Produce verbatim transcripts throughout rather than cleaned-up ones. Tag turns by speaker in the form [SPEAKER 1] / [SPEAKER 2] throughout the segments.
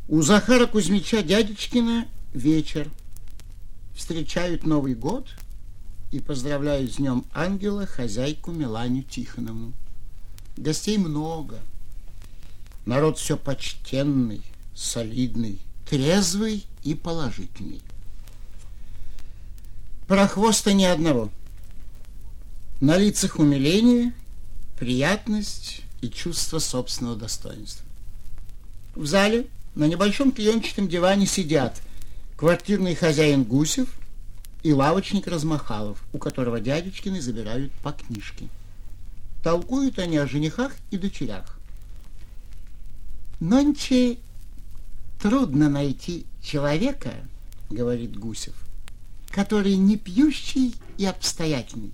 [SPEAKER 1] У Захара Кузьмича Дядечкина вечер. Встречают Новый год и поздравляют с Днем Ангела хозяйку Миланю Тихоновну. Гостей много. Народ все почтенный, солидный, трезвый и положительный. Прохвоста ни одного. На лицах умиление, приятность и чувство собственного достоинства. В зале на небольшом клеенчатом диване сидят квартирный хозяин Гусев и лавочник Размахалов, у которого Дядечкины забирают по книжке. Толкуют они о женихах и дочерях. «Нонче трудно найти человека, — говорит Гусев, — который не пьющий и обстоятельный.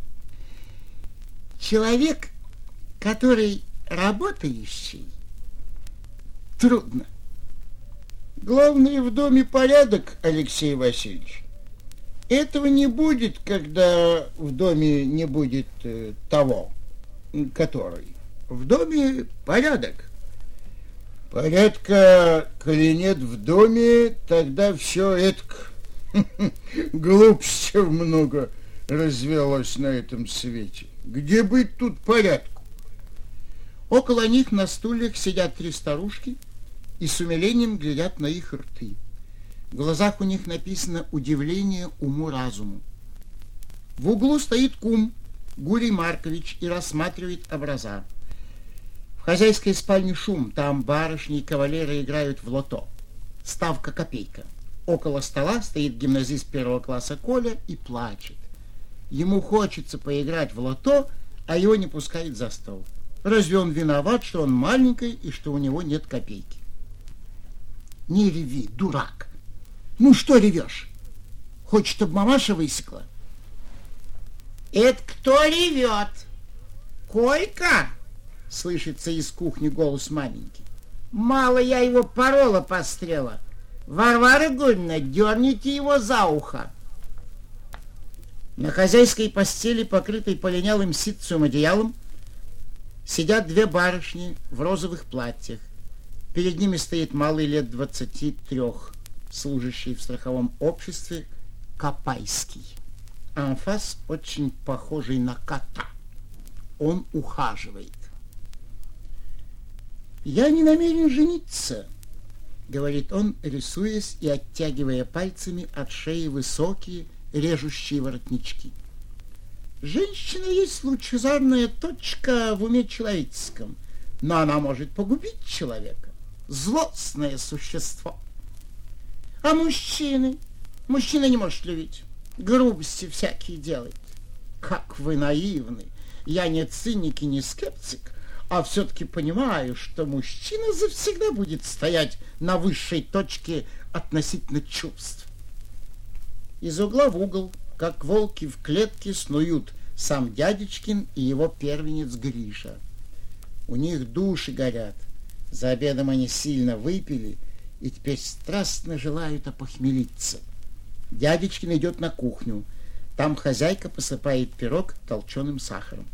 [SPEAKER 1] Человек, который работающий, трудно. Главное, в доме порядок, Алексей Васильевич. Этого не будет, когда в доме не будет э, того, который. В доме порядок. Порядка, коли нет в доме, тогда все это глупостей много развелось на этом свете. Где быть тут порядку? Около них на стульях сидят три старушки и с умилением глядят на их рты. В глазах у них написано удивление уму-разуму. В углу стоит кум Гурий Маркович и рассматривает образа. В хозяйской спальне шум, там барышни и кавалеры играют в лото. Ставка копейка. Около стола стоит гимназист первого класса Коля и плачет. Ему хочется поиграть в лото, а его не пускают за стол. Разве он виноват, что он маленький и что у него нет копейки? Не реви, дурак. Ну что ревешь? Хочешь, чтобы мамаша высекла? Это кто ревет? Колька? Слышится из кухни голос маменьки. Мало я его порола пострела. Варвара Гуньевна, дерните его за ухо. На хозяйской постели, покрытой полинялым ситцевым одеялом, сидят две барышни в розовых платьях. Перед ними стоит малый лет двадцати трех, служащий в страховом обществе Копайский. Анфас очень похожий на кота. Он ухаживает. «Я не намерен жениться», — говорит он, рисуясь и оттягивая пальцами от шеи высокие, режущие воротнички. «Женщина есть лучезарная точка в уме человеческом, но она может погубить человека. Злостное существо. А мужчины? Мужчина не может любить. Грубости всякие делает. Как вы наивны. Я не циник и не скептик, а все-таки понимаю, что мужчина завсегда будет стоять на высшей точке относительно чувств». Из угла в угол, как волки в клетке, снуют сам Дядечкин и его первенец Гриша. У них души горят. За обедом они сильно выпили и теперь страстно желают опохмелиться. Дядечкин идет на кухню. Там хозяйка посыпает пирог толченым сахаром.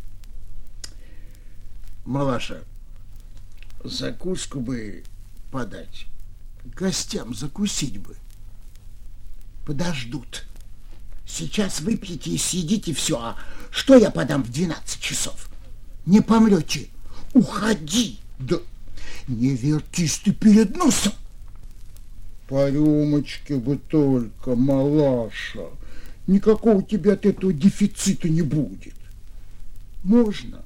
[SPEAKER 1] «Малаша, закуску бы подать. Гостям закусить бы». «Подождут. Сейчас выпьете и съедите все. А что я подам в двенадцать часов? Не помрете. Уходи!» «Да не вертись ты перед носом!» «По рюмочке бы только, малаша. Никакого у тебя от этого дефицита не будет». «Можно.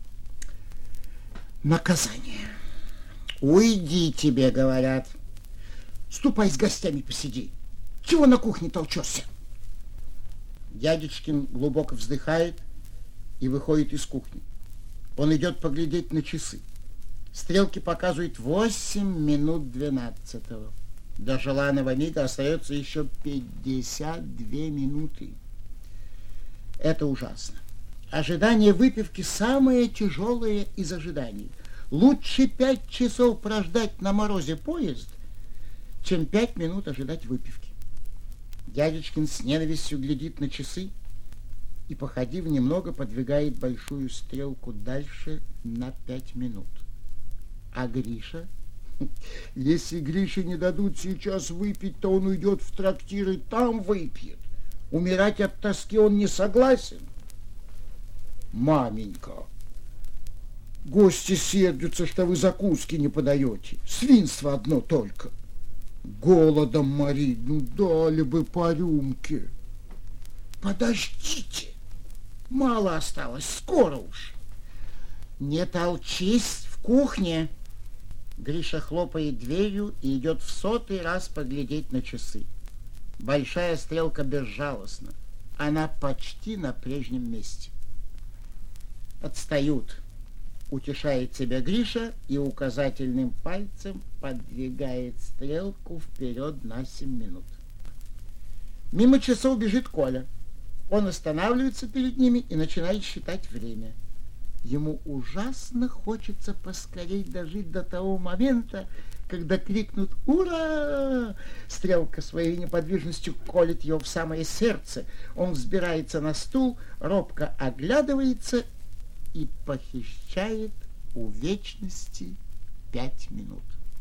[SPEAKER 1] Наказание. Уйди, тебе говорят. Ступай с гостями посиди. Чего на кухне толчешься?» Дядечкин глубоко вздыхает и выходит из кухни. Он идет поглядеть на часы. Стрелки показывают восемь минут двенадцатого. До желанного мига остается еще пятьдесят две минуты. Это ужасно. Ожидание выпивки самое тяжелое из ожиданий. Лучше пять часов прождать на морозе поезд, чем пять минут ожидать выпивки. Дядечкин с ненавистью глядит на часы и, походив немного, подвигает большую стрелку дальше на пять минут. А Гриша Если Грише не дадут сейчас выпить, то он уйдет в трактир и там выпьет. Умирать от тоски он не согласен. Маменька, гости сердятся, что вы закуски не подаете. Свинство одно только. Голодом морить, ну дали бы по рюмке. Подождите, мало осталось, скоро уж. Не толчись, в кухне. Гриша хлопает дверью и идет в сотый раз поглядеть на часы. Большая стрелка безжалостна. Она почти на прежнем месте. Отстают. Утешает себя Гриша и указательным пальцем подвигает стрелку вперед на семь минут. Мимо часов бежит Коля. Он останавливается перед ними и начинает считать время. Ему ужасно хочется поскорей дожить до того момента, когда крикнут «Ура!». Стрелка своей неподвижностью колет его в самое сердце. Он взбирается на стул, робко оглядывается и похищает у вечности пять минут.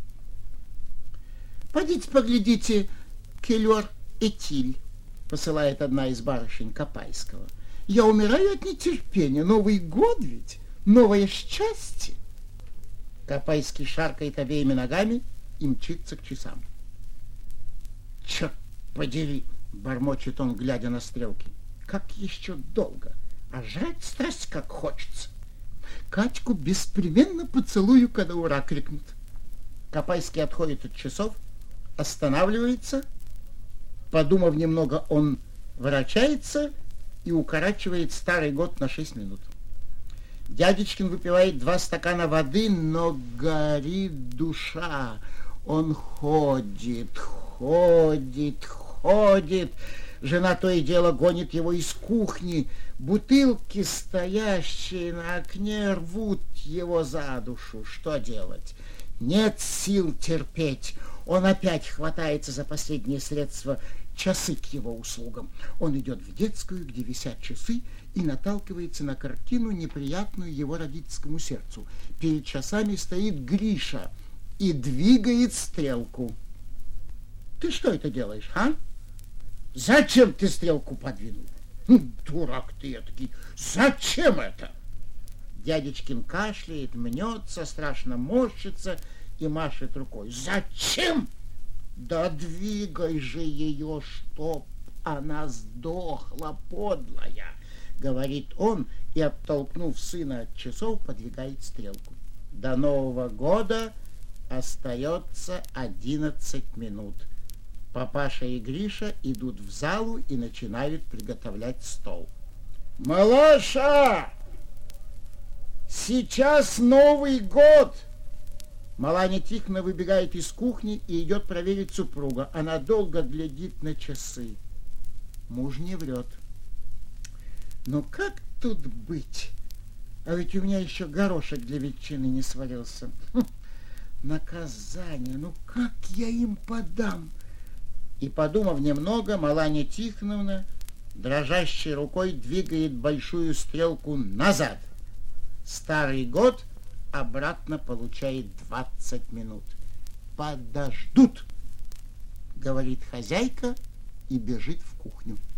[SPEAKER 1] «Пойдите поглядите, келер Этиль», посылает одна из барышень Копайского. «Я умираю от нетерпения. Новый год ведь, новое счастье». Копайский шаркает обеими ногами и мчится к часам. «Черт подери!» — бормочет он, глядя на стрелки. «Как еще долго! А жрать страсть как хочется! Катьку беспременно поцелую, когда ура крикнут». Копайский отходит от часов, останавливается. Подумав немного, он ворочается и укорачивает старый год на шесть минут. Дядечкин выпивает два стакана воды, но горит душа. Он ходит, ходит, ходит. Жена то и дело гонит его из кухни. Бутылки, стоящие на окне, рвут его за душу. Что делать? Нет сил терпеть. Он опять хватается за последние средства. Часы к его услугам. Он идет в детскую, где висят часы, и наталкивается на картину, неприятную его родительскому сердцу. Перед часами стоит Гриша и двигает стрелку. «Ты что это делаешь, а? Зачем ты стрелку подвинул? Дурак ты этакий! Зачем это?» Дядечкин кашляет, мнется, страшно морщится и машет рукой. «Зачем? Да двигай же ее, чтоб она сдохла, подлая!» Говорит он и, оттолкнув сына от часов, подвигает стрелку. До Нового года остается одиннадцать минут. Папаша и Гриша идут в залу и начинают приготовлять стол. «Малаша! Сейчас Новый год!» Маланя Тихоновна выбегает из кухни и идет проверить супруга. Она долго глядит на часы. Муж не врет. «Ну как тут быть? А ведь у меня еще горошек для ветчины не сварился. Хм, наказание, ну как я им подам?» И, подумав немного, Маланя Тихоновна дрожащей рукой двигает большую стрелку назад. Старый год обратно получает двадцать минут. «Подождут», — говорит хозяйка и бежит в кухню.